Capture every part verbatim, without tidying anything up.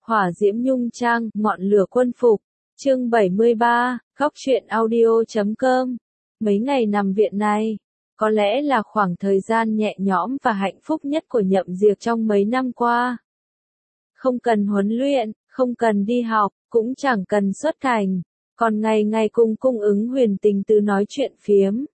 Hỏa diễm nhung trang, ngọn lửa quân phục. Chương bảy mươi ba, góc truyện audio chấm com. Mấy ngày nằm viện này, có lẽ là khoảng thời gian nhẹ nhõm và hạnh phúc nhất của Nhậm Diệp trong mấy năm qua. Không cần huấn luyện, không cần đi học, cũng chẳng cần xuất cảnh, còn ngày ngày cùng cung ứng Huyền tình tứ nói chuyện phiếm.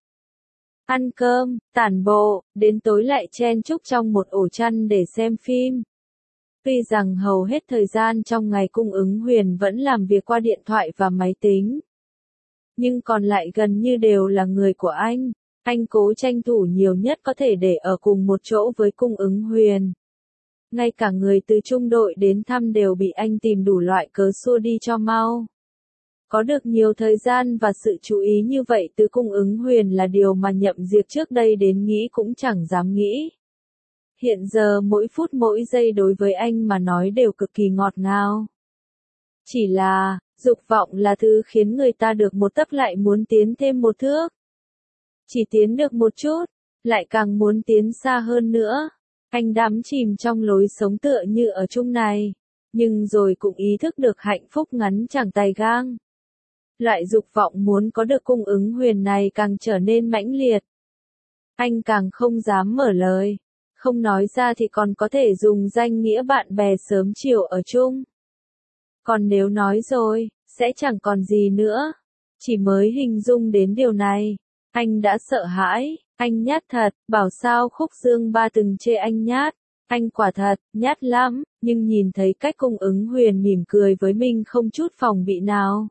Ăn cơm, tản bộ, đến tối lại chen chúc trong một ổ chăn để xem phim. Tuy rằng hầu hết thời gian trong ngày cung ứng Huyền vẫn làm việc qua điện thoại và máy tính, nhưng còn lại gần như đều là người của anh. Anh cố tranh thủ nhiều nhất có thể để ở cùng một chỗ với cung ứng Huyền. Ngay cả người từ trung đội đến thăm đều bị anh tìm đủ loại cớ xua đi cho mau. Có được nhiều thời gian và sự chú ý như vậy từ cung ứng Huyền là điều mà Nhậm Diệp trước đây đến nghĩ cũng chẳng dám nghĩ. Hiện giờ mỗi phút mỗi giây đối với anh mà nói đều cực kỳ ngọt ngào. Chỉ là, dục vọng là thứ khiến người ta được một tấc lại muốn tiến thêm một thước. Chỉ tiến được một chút, lại càng muốn tiến xa hơn nữa. Anh đắm chìm trong lối sống tựa như ở chung này, nhưng rồi cũng ý thức được hạnh phúc ngắn chẳng tài gang. Loại dục vọng muốn có được cung ứng Huyền này càng trở nên mãnh liệt. Anh càng không dám mở lời, không nói ra thì còn có thể dùng danh nghĩa bạn bè sớm chiều ở chung. Còn nếu nói rồi, sẽ chẳng còn gì nữa. Chỉ mới hình dung đến điều này, anh đã sợ hãi. Anh nhát thật, bảo sao Khúc Dương Ba từng chê anh nhát. Anh quả thật, nhát lắm, nhưng nhìn thấy cách cung ứng Huyền mỉm cười với mình không chút phòng bị nào,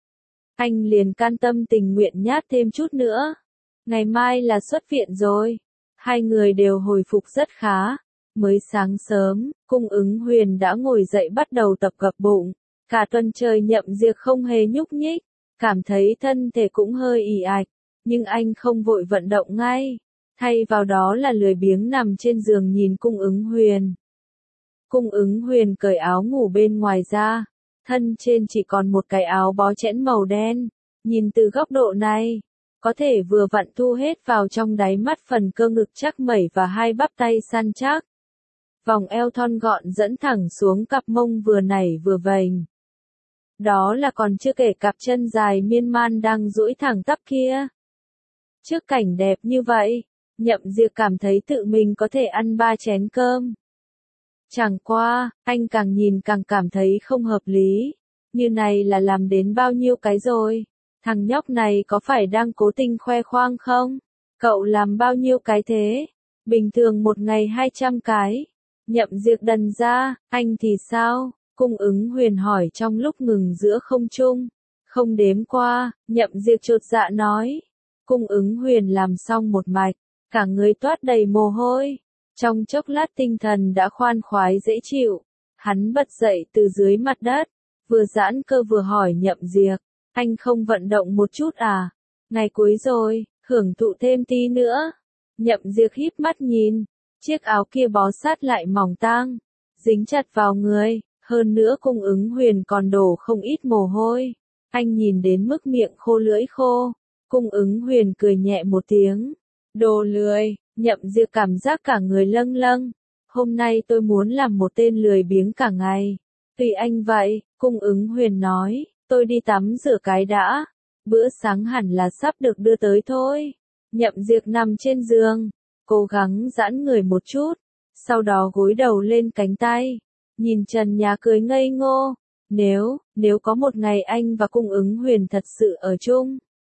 anh liền can tâm tình nguyện nhát thêm chút nữa. Ngày mai là xuất viện rồi. Hai người đều hồi phục rất khá. Mới sáng sớm, cung ứng Huyền đã ngồi dậy bắt đầu tập gập bụng. Cả tuần trời Nhậm Diệp không hề nhúc nhích, cảm thấy thân thể cũng hơi ì ạch. Nhưng anh không vội vận động ngay, thay vào đó là lười biếng nằm trên giường nhìn cung ứng Huyền. Cung ứng Huyền cởi áo ngủ bên ngoài ra, thân trên chỉ còn một cái áo bó chẽn màu đen. Nhìn từ góc độ này, có thể vừa vặn thu hết vào trong đáy mắt phần cơ ngực chắc mẩy và hai bắp tay săn chắc. Vòng eo thon gọn dẫn thẳng xuống cặp mông vừa nảy vừa vành. Đó là còn chưa kể cặp chân dài miên man đang duỗi thẳng tắp kia. Trước cảnh đẹp như vậy, Nhậm Diệp cảm thấy tự mình có thể ăn ba chén cơm. Chẳng qua, anh càng nhìn càng cảm thấy không hợp lý. Như này là làm đến bao nhiêu cái rồi? Thằng nhóc này có phải đang cố tình khoe khoang không? Cậu làm bao nhiêu cái thế? Bình thường một ngày hai trăm cái. Nhậm Diệp đần ra, anh thì sao? Cung ứng Huyền hỏi trong lúc ngừng giữa không trung. Không đếm qua, Nhậm Diệp chột dạ nói. Cung ứng Huyền làm xong một mạch, cả người toát đầy mồ hôi. Trong chốc lát tinh thần đã khoan khoái dễ chịu. Hắn bật dậy từ dưới mặt đất, vừa giãn cơ vừa hỏi Nhậm Diệp, anh không vận động một chút à? Ngày cuối rồi, hưởng thụ thêm tí nữa. Nhậm Diệp híp mắt nhìn, chiếc áo kia bó sát lại mỏng tang, dính chặt vào người, hơn nữa cung ứng Huyền còn đổ không ít mồ hôi. Anh nhìn đến mức miệng khô lưỡi khô. Cung ứng Huyền cười nhẹ một tiếng. Đồ lười. Nhậm Diệp cảm giác cả người lâng lâng. Hôm nay tôi muốn làm một tên lười biếng cả ngày. Tùy anh vậy, cung ứng Huyền nói. Tôi đi tắm rửa cái đã. Bữa sáng hẳn là sắp được đưa tới thôi. Nhậm Diệp nằm trên giường, cố gắng giãn người một chút. Sau đó gối đầu lên cánh tay, nhìn trần nhà cười ngây ngô. Nếu, nếu có một ngày anh và cung ứng Huyền thật sự ở chung,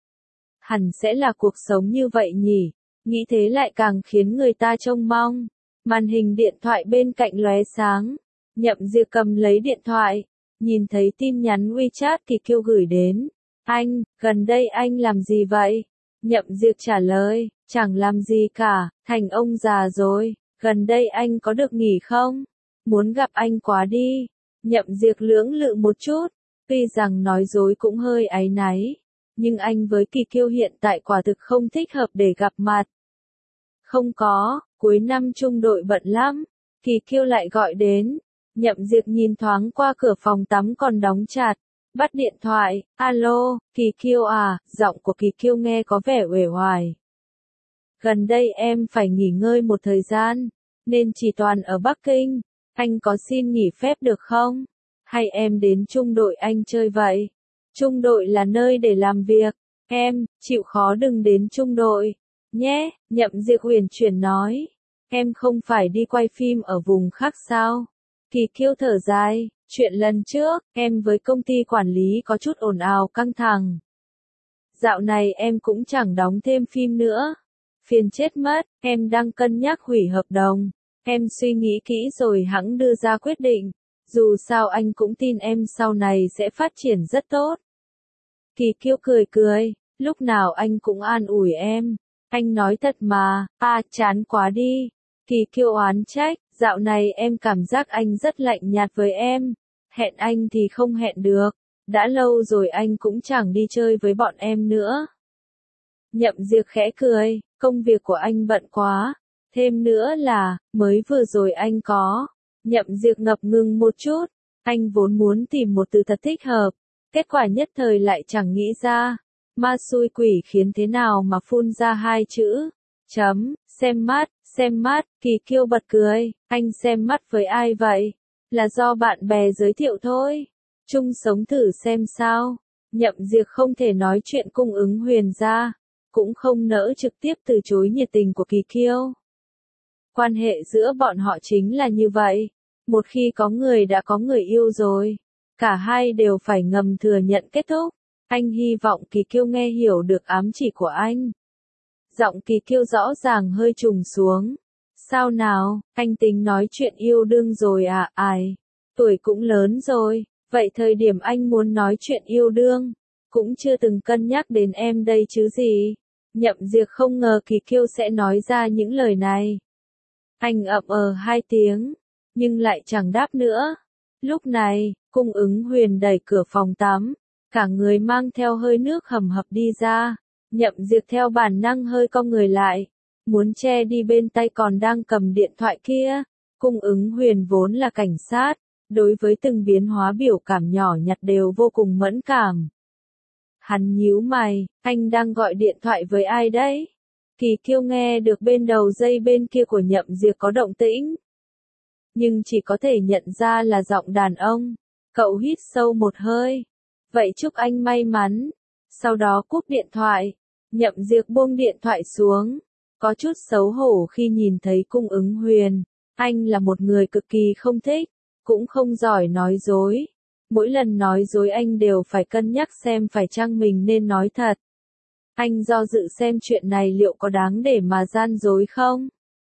hẳn sẽ là cuộc sống như vậy nhỉ. Nghĩ thế lại càng khiến người ta trông mong. Màn hình điện thoại bên cạnh lóe sáng. Nhậm Diệp cầm lấy điện thoại, nhìn thấy tin nhắn WeChat thì kêu gửi đến. Anh, gần đây anh làm gì vậy? Nhậm Diệp trả lời, chẳng làm gì cả, thành ông già rồi. Gần đây anh có được nghỉ không? Muốn gặp anh quá đi. Nhậm Diệp lưỡng lự một chút, tuy rằng nói dối cũng hơi áy náy. Nhưng anh với Kỳ Kiêu hiện tại quả thực không thích hợp để gặp mặt. Không có, cuối năm trung đội bận lắm. Kỳ Kiêu lại gọi đến. Nhậm Diệp nhìn thoáng qua cửa phòng tắm còn đóng chặt. Bắt điện thoại, alo, Kỳ Kiêu à, giọng của Kỳ Kiêu nghe có vẻ uể oải. Gần đây em phải nghỉ ngơi một thời gian, nên chỉ toàn ở Bắc Kinh. Anh có xin nghỉ phép được không? hay em đến trung đội anh chơi vậy? Trung đội là nơi để làm việc. Em, chịu khó đừng đến trung đội. Nhé, Nhậm Diệt uyển chuyển nói. Em không phải đi quay phim ở vùng khác sao? Kỳ Kiêu thở dài, chuyện lần trước, em với công ty quản lý có chút ồn ào căng thẳng. Dạo này em cũng chẳng đóng thêm phim nữa. Phiền chết mất, em đang cân nhắc hủy hợp đồng. Em suy nghĩ kỹ rồi hẵng đưa ra quyết định. Dù sao anh cũng tin em sau này sẽ phát triển rất tốt. Kỳ Kiêu cười cười, lúc nào anh cũng an ủi em. Anh nói thật mà, à chán quá đi. Kỳ Kiêu oán trách, dạo này em cảm giác anh rất lạnh nhạt với em. Hẹn anh thì không hẹn được. Đã lâu rồi anh cũng chẳng đi chơi với bọn em nữa. Nhậm Diệt khẽ cười, công việc của anh bận quá. Thêm nữa là, mới vừa rồi anh có. Nhậm Diệt ngập ngừng một chút. Anh vốn muốn tìm một từ thật thích hợp. Kết quả nhất thời lại chẳng nghĩ ra. Ma xui quỷ khiến thế nào mà phun ra hai chữ. Chấm, xem mắt, xem mắt, Kỳ Kiêu bật cười. Anh xem mắt với ai vậy? Là do bạn bè giới thiệu thôi. Chung sống thử xem sao. Nhậm Diệt không thể nói chuyện cung ứng Huyền ra. Cũng không nỡ trực tiếp từ chối nhiệt tình của Kỳ Kiêu. Quan hệ giữa bọn họ chính là như vậy. Một khi có người đã có người yêu rồi, cả hai đều phải ngầm thừa nhận kết thúc. Anh hy vọng Kỳ Kiêu nghe hiểu được ám chỉ của anh. Giọng Kỳ Kiêu rõ ràng hơi trùng xuống. Sao nào, anh tính nói chuyện yêu đương rồi à? Ai? Tuổi cũng lớn rồi, vậy thời điểm anh muốn nói chuyện yêu đương, cũng chưa từng cân nhắc đến em đây chứ gì. Nhậm Diệt không ngờ Kỳ Kiêu sẽ nói ra những lời này. Anh ậm ờ hai tiếng, nhưng lại chẳng đáp nữa. Lúc này, cung ứng Huyền đẩy cửa phòng tắm, cả người mang theo hơi nước hầm hập đi ra. Nhậm Diệt theo bản năng hơi cong người lại, muốn che đi bên tay còn đang cầm điện thoại kia. Cung ứng Huyền vốn là cảnh sát, đối với từng biến hóa biểu cảm nhỏ nhặt đều vô cùng mẫn cảm. Hắn nhíu mày, anh đang gọi điện thoại với ai đấy? Kỳ Kiêu nghe được bên đầu dây bên kia của Nhậm Diệt có động tĩnh, nhưng chỉ có thể nhận ra là giọng đàn ông. Cậu hít sâu một hơi. Vậy chúc anh may mắn. Sau đó cúp điện thoại. Nhậm Diệt buông điện thoại xuống. Có chút xấu hổ khi nhìn thấy cung ứng Huyền. Anh là một người cực kỳ không thích, cũng không giỏi nói dối. Mỗi lần nói dối anh đều phải cân nhắc xem phải chăng mình nên nói thật. Anh do dự xem chuyện này liệu có đáng để mà gian dối không?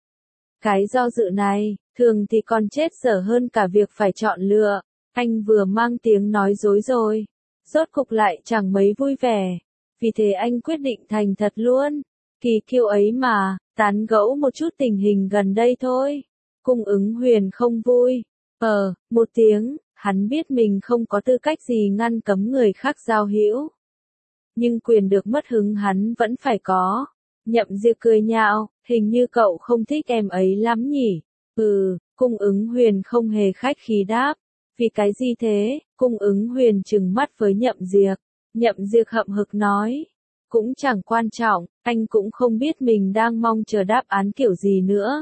Cái do dự này, thường thì còn chết dở hơn cả việc phải chọn lựa. Anh vừa mang tiếng nói dối rồi, rốt cục lại chẳng mấy vui vẻ. Vì thế anh quyết định thành thật luôn. Kỳ Kiêu ấy mà, tán gẫu một chút tình hình gần đây thôi. Cung ứng Huyền không vui. Ờ, một tiếng, hắn biết mình không có tư cách gì ngăn cấm người khác giao hữu. Nhưng quyền được mất hứng hắn vẫn phải có. Nhậm Diệt cười nhạo, hình như cậu không thích em ấy lắm nhỉ? Ừ, cung ứng Huyền không hề khách khí đáp. Vì cái gì thế? Cung ứng Huyền trừng mắt với Nhậm Diệt. Nhậm Diệt hậm hực nói. Cũng chẳng quan trọng, anh cũng không biết mình đang mong chờ đáp án kiểu gì nữa.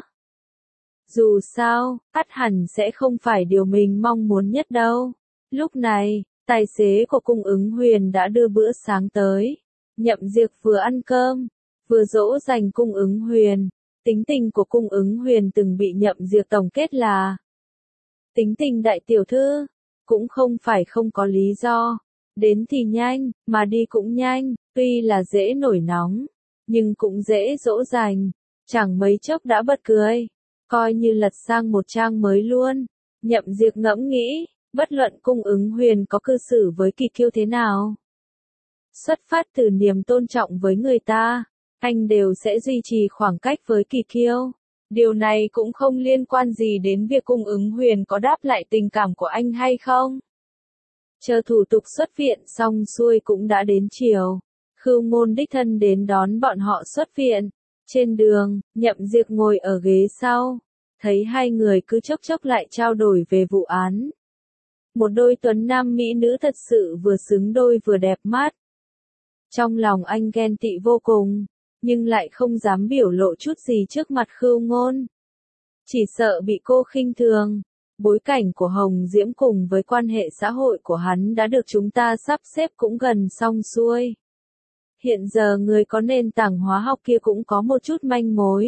Dù sao, ắt hẳn sẽ không phải điều mình mong muốn nhất đâu. Lúc này, tài xế của cung ứng Huyền đã đưa bữa sáng tới. Nhậm Diệt vừa ăn cơm, vừa dỗ dành cung ứng Huyền. Tính tình của cung ứng Huyền từng bị Nhậm Diệt tổng kết là tính tình đại tiểu thư, cũng không phải không có lý do. Đến thì nhanh, mà đi cũng nhanh, tuy là dễ nổi nóng, nhưng cũng dễ dỗ dành. Chẳng mấy chốc đã bật cười, coi như lật sang một trang mới luôn. Nhậm Diệt ngẫm nghĩ, bất luận cung ứng Huyền có cư xử với Kỳ Kiêu thế nào, xuất phát từ niềm tôn trọng với người ta, anh đều sẽ duy trì khoảng cách với Kỳ Kiêu. Điều này cũng không liên quan gì đến việc cung ứng Huyền có đáp lại tình cảm của anh hay không. Chờ thủ tục xuất viện xong xuôi cũng đã đến chiều. Khưu Ngôn đích thân đến đón bọn họ xuất viện. Trên đường, Nhậm Diệt ngồi ở ghế sau. Thấy hai người cứ chốc chốc lại trao đổi về vụ án. Một đôi tuấn nam mỹ nữ thật sự vừa xứng đôi vừa đẹp mắt. Trong lòng anh ghen tị vô cùng, nhưng lại không dám biểu lộ chút gì trước mặt Khưu Ngôn. Chỉ sợ bị cô khinh thường. Bối cảnh của Hồng Diễm cùng với quan hệ xã hội của hắn đã được chúng ta sắp xếp cũng gần xong xuôi. Hiện giờ người có nền tảng hóa học kia cũng có một chút manh mối.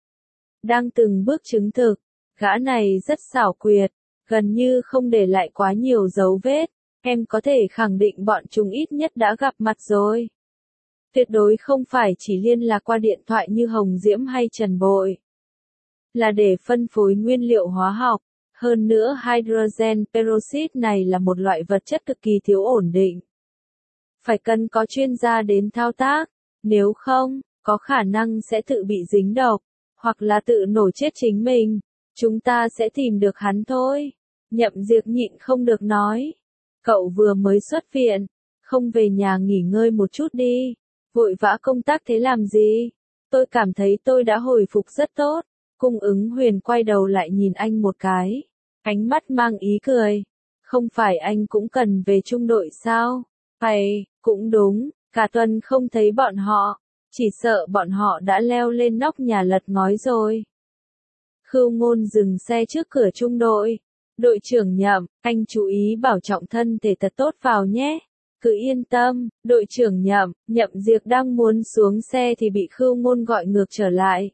Đang từng bước chứng thực, gã này rất xảo quyệt, gần như không để lại quá nhiều dấu vết, em có thể khẳng định bọn chúng ít nhất đã gặp mặt rồi. Tuyệt đối không phải chỉ liên lạc qua điện thoại như Hồng Diễm hay Trần Bội. Là để phân phối nguyên liệu hóa học. Hơn nữa hydrogen peroxide này là một loại vật chất cực kỳ thiếu ổn định. Phải cần có chuyên gia đến thao tác, nếu không, có khả năng sẽ tự bị dính độc, hoặc là tự nổ chết chính mình. Chúng ta sẽ tìm được hắn thôi. Nhậm Diệp nhịn không được nói. Cậu vừa mới xuất viện, không về nhà nghỉ ngơi một chút đi. Vội vã công tác thế làm gì? Tôi cảm thấy tôi đã hồi phục rất tốt. Cung ứng huyền quay đầu lại nhìn anh một cái. Ánh mắt mang ý cười. Không phải anh cũng cần về trung đội sao? Phải, cũng đúng. Cả tuần không thấy bọn họ. Chỉ sợ bọn họ đã leo lên nóc nhà lật ngói rồi. Khưu Ngôn dừng xe trước cửa trung đội. Đội trưởng Nhậm, anh chú ý bảo trọng thân thể thật tốt vào nhé. Cứ yên tâm, đội trưởng Nhậm. Nhậm Diệp đang muốn xuống xe thì bị Khưu Ngôn gọi ngược trở lại.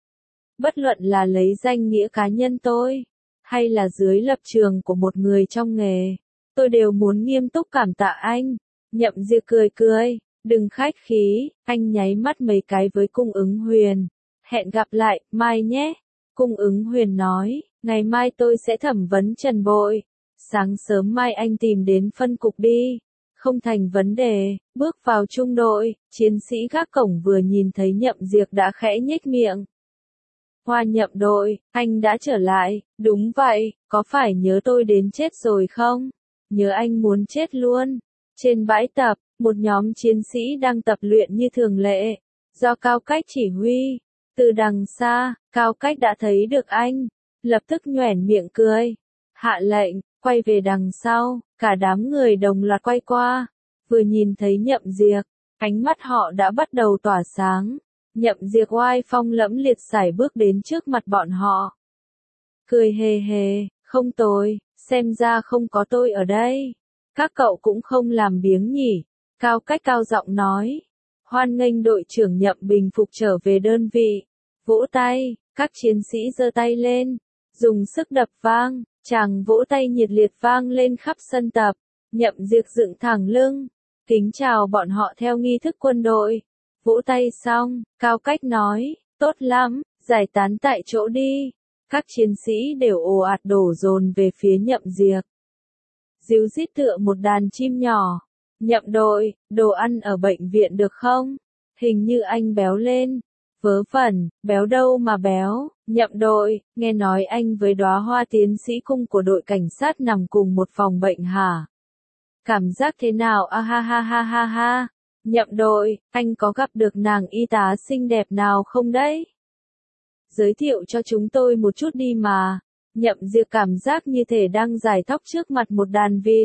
Bất luận là lấy danh nghĩa cá nhân tôi, hay là dưới lập trường của một người trong nghề, tôi đều muốn nghiêm túc cảm tạ anh. Nhậm Diệp cười cười, đừng khách khí, anh nháy mắt mấy cái với Cung ứng Huyền. Hẹn gặp lại, mai nhé. Cung ứng Huyền nói, ngày mai tôi sẽ thẩm vấn Trần Bội. Sáng sớm mai anh tìm đến phân cục đi. Không thành vấn đề, bước vào trung đội, chiến sĩ gác cổng vừa nhìn thấy Nhậm Diệp đã khẽ nhếch miệng. Hoa Nhậm đội, anh đã trở lại, đúng vậy, có phải nhớ tôi đến chết rồi không? Nhớ anh muốn chết luôn. Trên bãi tập, một nhóm chiến sĩ đang tập luyện như thường lệ, do Cao Cách chỉ huy. Từ đằng xa, Cao Cách đã thấy được anh, lập tức nhoẻn miệng cười. Hạ lệnh, quay về đằng sau, cả đám người đồng loạt quay qua. Vừa nhìn thấy Nhậm Diệp, ánh mắt họ đã bắt đầu tỏa sáng. Nhậm Diệp oai phong lẫm liệt sải bước đến trước mặt bọn họ. Cười hề hề, không tồi, xem ra không có tôi ở đây. Các cậu cũng không làm biếng nhỉ. Cao Cách cao giọng nói. Hoan nghênh đội trưởng Nhậm bình phục trở về đơn vị. Vỗ tay, các chiến sĩ giơ tay lên, dùng sức đập vang, chàng vỗ tay nhiệt liệt vang lên khắp sân tập. Nhậm Diệp dựng thẳng lưng, kính chào bọn họ theo nghi thức quân đội. Vỗ tay xong, Cao Cách nói, tốt lắm, giải tán tại chỗ đi. Các chiến sĩ đều ồ ạt đổ dồn về phía Nhậm Diệp. Díu dít tựa một đàn chim nhỏ. Nhậm đội, đồ ăn ở bệnh viện được không? Hình như anh béo lên. Vớ vẩn, béo đâu mà béo. Nhậm đội, nghe nói anh với đóa hoa tiến sĩ cung của đội cảnh sát nằm cùng một phòng bệnh hả? Cảm giác thế nào? A ha ha ha ha ha. Nhậm đội, anh có gặp được nàng y tá xinh đẹp nào không đấy? Giới thiệu cho chúng tôi một chút đi mà. Nhậm Diệp cảm giác như thể đang giải tóc trước mặt một đàn vịt.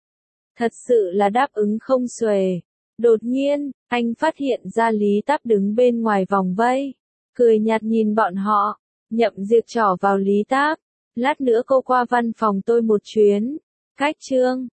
Thật sự là đáp ứng không xuể. Đột nhiên, anh phát hiện ra Lý Táp đứng bên ngoài vòng vây. Cười nhạt nhìn bọn họ. Nhậm Diệp trỏ vào Lý Táp. Lát nữa cô qua văn phòng tôi một chuyến. Cách Trương,